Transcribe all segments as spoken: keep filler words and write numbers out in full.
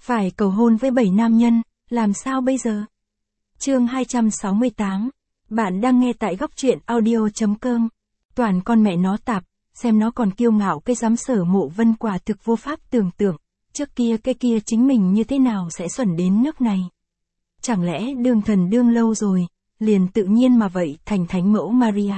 Phải cầu hôn với bảy nam nhân, làm sao bây giờ? Chương hai trăm sáu mươi tám. Bạn đang nghe tại góc truyện audio.com. Toàn con mẹ nó tạp, xem nó còn kiêu ngạo cái dám Sở Mộ Vân quả thực vô pháp tưởng tượng, trước kia cái kia chính mình như thế nào sẽ xuẩn đến nước này. Chẳng lẽ đương thần đương lâu rồi, liền tự nhiên mà vậy thành thánh mẫu Maria.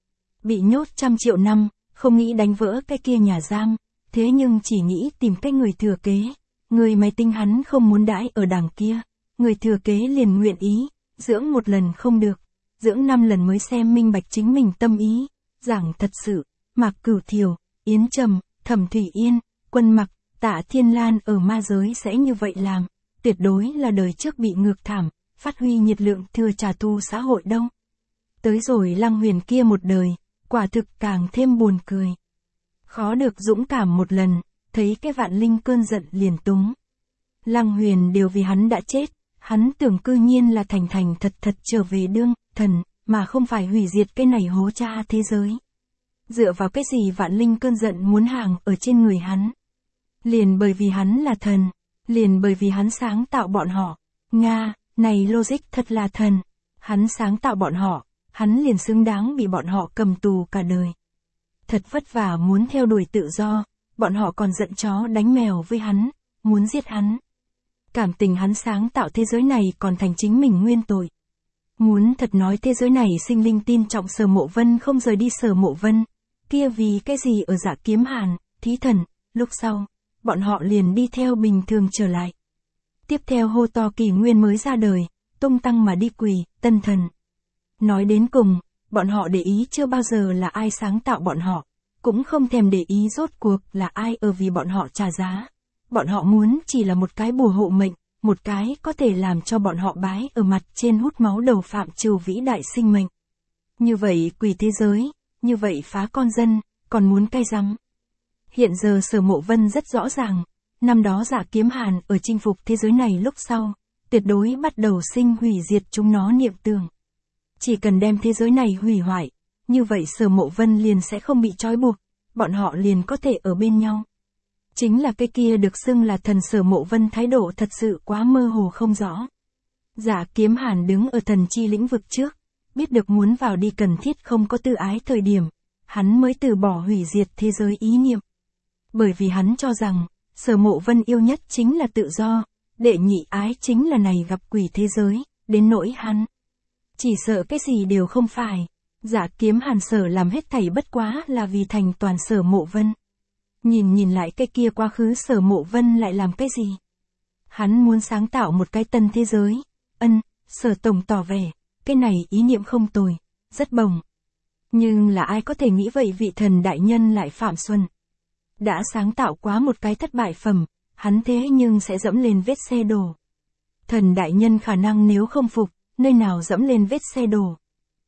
Bị nhốt trăm triệu năm, không nghĩ đánh vỡ cái kia nhà giam, thế nhưng chỉ nghĩ tìm cái người thừa kế. Người máy tinh hắn không muốn đãi ở đằng kia, người thừa kế liền nguyện ý, dưỡng một lần không được, dưỡng năm lần mới xem minh bạch chính mình tâm ý. Giảng thật sự, Mạc Cửu Thiều, Yến Trầm, Thẩm Thủy Yên, Quân Mặc, Tạ Thiên Lan ở ma giới sẽ như vậy làm, tuyệt đối là đời trước bị ngược thảm, phát huy nhiệt lượng thừa trả thù xã hội đâu. Tới rồi Lăng Huyền kia một đời, quả thực càng thêm buồn cười. Khó được dũng cảm một lần, thấy cái vạn linh cơn giận liền túng. Lăng Huyền đều vì hắn đã chết, hắn tưởng cư nhiên là thành thành thật thật trở về đương thần, mà không phải hủy diệt cái này hố cha thế giới. Dựa vào cái gì vạn linh cơn giận muốn hàng ở trên người hắn? Liền bởi vì hắn là thần, liền bởi vì hắn sáng tạo bọn họ. Nga, này logic thật là thần. Hắn sáng tạo bọn họ, hắn liền xứng đáng bị bọn họ cầm tù cả đời. Thật vất vả muốn theo đuổi tự do, bọn họ còn giận chó đánh mèo với hắn, muốn giết hắn. Cảm tình hắn sáng tạo thế giới này còn thành chính mình nguyên tội. Muốn thật nói thế giới này sinh linh tin trọng Sở Mộ Vân không rời đi Sở Mộ Vân, kia vì cái gì ở Dạ Kiếm Hàn, Thí Thần, lúc sau, bọn họ liền đi theo bình thường trở lại. Tiếp theo hô to kỷ nguyên mới ra đời, tung tăng mà đi quỳ, tân thần. Nói đến cùng, bọn họ để ý chưa bao giờ là ai sáng tạo bọn họ, cũng không thèm để ý rốt cuộc là ai ở vì bọn họ trả giá. Bọn họ muốn chỉ là một cái bùa hộ mệnh, một cái có thể làm cho bọn họ bái ở mặt trên hút máu đầu phạm trừ vĩ đại sinh mệnh. Như vậy quỳ thế giới, như vậy phá con dân, còn muốn cay rắm. Hiện giờ Sở Mộ Vân rất rõ ràng, năm đó Dạ Kiếm Hàn ở chinh phục thế giới này lúc sau, tuyệt đối bắt đầu sinh hủy diệt chúng nó niệm tưởng. Chỉ cần đem thế giới này hủy hoại, như vậy Sở Mộ Vân liền sẽ không bị trói buộc, bọn họ liền có thể ở bên nhau. Chính là cái kia được xưng là thần Sở Mộ Vân thái độ thật sự quá mơ hồ không rõ. Dạ Kiếm Hàn đứng ở thần chi lĩnh vực trước, biết được muốn vào đi cần thiết không có tự ái thời điểm, hắn mới từ bỏ hủy diệt thế giới ý niệm. Bởi vì hắn cho rằng, Sở Mộ Vân yêu nhất chính là tự do, đệ nhị ái chính là này gặp quỷ thế giới, đến nỗi hắn chỉ sợ cái gì đều không phải. Dạ Kiếm Hàn sở làm hết thảy bất quá là vì thành toàn Sở Mộ Vân. Nhìn nhìn lại cái kia quá khứ Sở Mộ Vân lại làm cái gì? Hắn muốn sáng tạo một cái tân thế giới. Ân, Sở Tổng tỏ vẻ, cái này ý niệm không tồi, rất bồng. Nhưng là ai có thể nghĩ vậy vị thần đại nhân lại phạm xuân. Đã sáng tạo quá một cái thất bại phẩm, hắn thế nhưng sẽ dẫm lên vết xe đổ. Thần đại nhân khả năng nếu không phục, nơi nào dẫm lên vết xe đổ.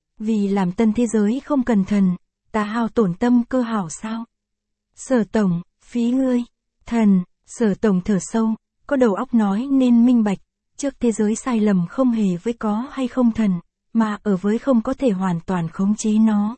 Vì làm tân thế giới không cần thần, ta hao tổn tâm cơ hảo sao? Sở Tổng, phí ngươi. Thần, Sở Tổng thở sâu, có đầu óc nói nên minh bạch, trước thế giới sai lầm không hề với có hay không thần, mà ở với không có thể hoàn toàn khống chế nó.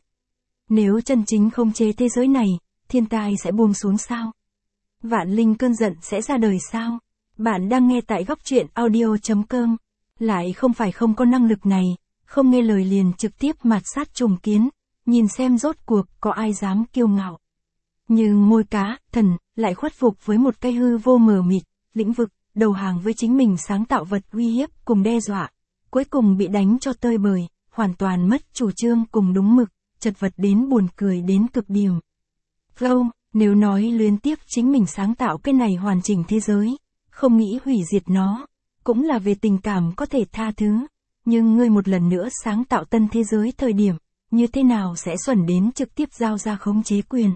Nếu chân chính khống chế thế giới này, thiên tai sẽ buông xuống sao? Vạn linh cơn giận sẽ ra đời sao? Bạn đang nghe tại góc truyện audio.com. Lại không phải không có năng lực này, không nghe lời liền trực tiếp mạt sát trùng kiến, nhìn xem rốt cuộc có ai dám kiêu ngạo. Nhưng môi cá, thần, lại khuất phục với một cái hư vô mờ mịt, lĩnh vực, đầu hàng với chính mình sáng tạo vật uy hiếp cùng đe dọa, cuối cùng bị đánh cho tơi bời, hoàn toàn mất chủ trương cùng đúng mực, chật vật đến buồn cười đến cực điểm. Flow, nếu nói luyến tiếc chính mình sáng tạo cái này hoàn chỉnh thế giới, không nghĩ hủy diệt nó, cũng là về tình cảm có thể tha thứ, nhưng ngươi một lần nữa sáng tạo tân thế giới thời điểm, như thế nào sẽ xuẩn đến trực tiếp giao ra khống chế quyền.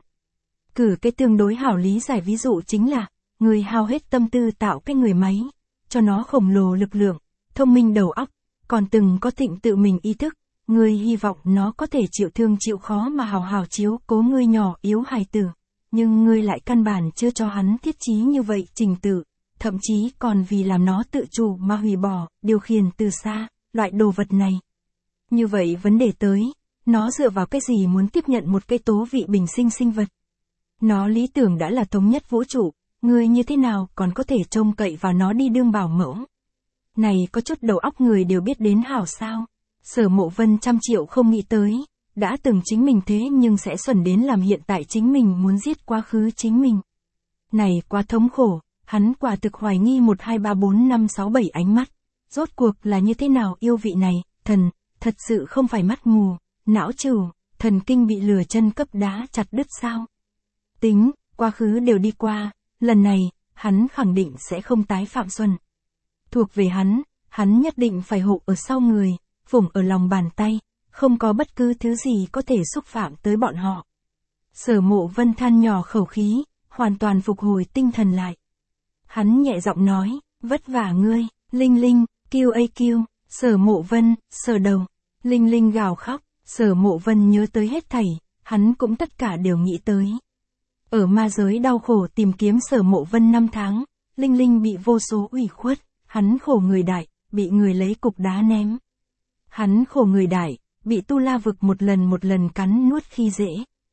Cử cái tương đối hảo lý giải ví dụ chính là, người hao hết tâm tư tạo cái người máy, cho nó khổng lồ lực lượng, thông minh đầu óc, còn từng có thịnh tự mình ý thức, người hy vọng nó có thể chịu thương chịu khó mà hào hào chiếu cố người nhỏ yếu hài tử, nhưng ngươi lại căn bản chưa cho hắn thiết trí như vậy trình tự, thậm chí còn vì làm nó tự chủ mà hủy bỏ, điều khiển từ xa, loại đồ vật này. Như vậy vấn đề tới, nó dựa vào cái gì muốn tiếp nhận một cái tố vị bình sinh sinh vật? Nó lý tưởng đã là thống nhất vũ trụ, ngươi như thế nào còn có thể trông cậy vào nó đi đương bảo mẫu? Này có chút đầu óc người đều biết đến hảo sao? Sở Mộ Vân trăm triệu không nghĩ tới, đã từng chính mình thế nhưng sẽ xuẩn đến làm hiện tại chính mình muốn giết quá khứ chính mình. Này quá thống khổ, hắn quả thực hoài nghi một hai ba bốn năm sáu bảy ánh mắt. Rốt cuộc là như thế nào yêu vị này, thần, thật sự không phải mắt mù, não trừ, thần kinh bị lừa chân cấp đá chặt đứt sao? Tính, quá khứ đều đi qua, lần này, hắn khẳng định sẽ không tái phạm xuân. Thuộc về hắn, hắn nhất định phải hộ ở sau người, phủng ở lòng bàn tay, không có bất cứ thứ gì có thể xúc phạm tới bọn họ. Sở Mộ Vân than nhỏ khẩu khí, hoàn toàn phục hồi tinh thần lại. Hắn nhẹ giọng nói, vất vả ngươi, Linh Linh, kêu a kêu, Sở Mộ Vân, sờ đầu, Linh Linh gào khóc, Sở Mộ Vân nhớ tới hết thảy, hắn cũng tất cả đều nghĩ tới. Ở ma giới đau khổ tìm kiếm Sở Mộ Vân năm tháng, Linh Linh bị vô số ủy khuất, hắn khổ người đại, bị người lấy cục đá ném. Hắn khổ người đại, bị tu la vực một lần một lần cắn nuốt khi dễ.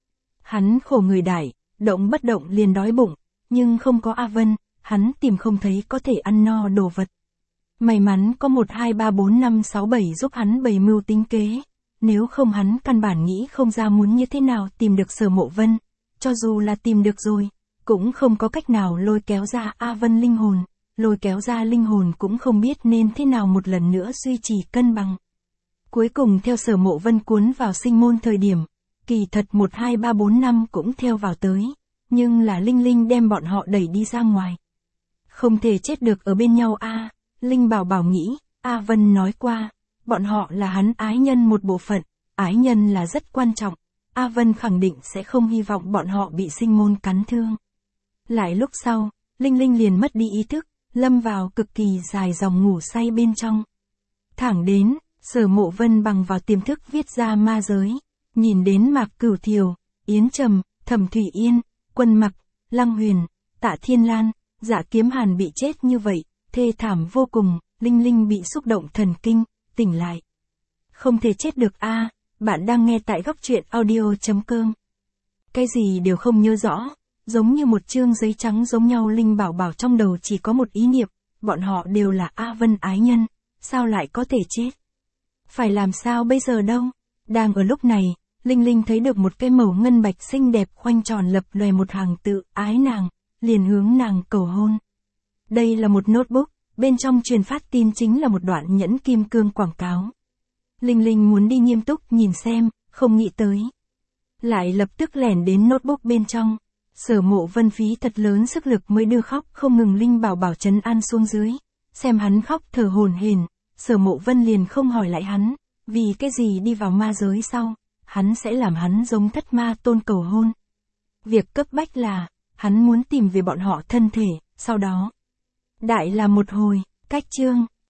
Hắn khổ người đại, động bất động liền đói bụng, nhưng không có A Vân, hắn tìm không thấy có thể ăn no đồ vật. May mắn có một hai ba bốn năm sáu bảy giúp hắn bày mưu tính kế, nếu không hắn căn bản nghĩ không ra muốn như thế nào tìm được Sở Mộ Vân, cho dù là tìm được rồi, cũng không có cách nào lôi kéo ra A Vân linh hồn, lôi kéo ra linh hồn cũng không biết nên thế nào một lần nữa duy trì cân bằng. Cuối cùng theo Sở Mộ Vân cuốn vào sinh môn thời điểm, kỳ thật một hai ba bốn năm cũng theo vào tới, nhưng là Linh Linh đem bọn họ đẩy đi ra ngoài. Không thể chết được ở bên nhau a, Linh Bảo Bảo nghĩ, A Vân nói qua, bọn họ là hắn ái nhân một bộ phận, ái nhân là rất quan trọng, A Vân khẳng định sẽ không hy vọng bọn họ bị sinh môn cắn thương. Lại lúc sau, Linh Linh liền mất đi ý thức, lâm vào cực kỳ dài dòng ngủ say bên trong. Thẳng đến, Sở Mộ Vân bằng vào tiềm thức viết ra ma giới, nhìn đến Mạc Cửu Thiều, Yến Trầm, Thẩm Thủy Yên, Quân Mặc, Lăng Huyền, Tạ Thiên Lan, Dạ Kiếm Hàn bị chết như vậy, thê thảm vô cùng, Linh Linh bị xúc động thần kinh, tỉnh lại. Không thể chết được a, à, bạn đang nghe tại góc truyện audio.com. Cái gì đều không nhớ rõ, giống như một chương giấy trắng giống nhau. Linh Bảo Bảo trong đầu chỉ có một ý niệm, bọn họ đều là A Vân ái nhân, sao lại có thể chết? Phải làm sao bây giờ đâu? Đang ở lúc này, Linh Linh thấy được một cái màu ngân bạch xinh đẹp khoanh tròn lập lòe một hàng tự ái nàng, liền hướng nàng cầu hôn. Đây là một notebook, bên trong truyền phát tin chính là một đoạn nhẫn kim cương quảng cáo. Linh Linh muốn đi nghiêm túc nhìn xem, không nghĩ tới. Lại lập tức lẻn đến notebook bên trong. Sở Mộ Vân phí thật lớn sức lực mới đưa khóc không ngừng Linh Bảo Bảo trấn an xuống dưới. Xem hắn khóc thở hổn hển, Sở Mộ Vân liền không hỏi lại hắn, vì cái gì đi vào ma giới sau, hắn sẽ làm hắn giống thất ma tôn cầu hôn. Việc cấp bách là, hắn muốn tìm về bọn họ thân thể, sau đó. Đại là một hồi, cách chương,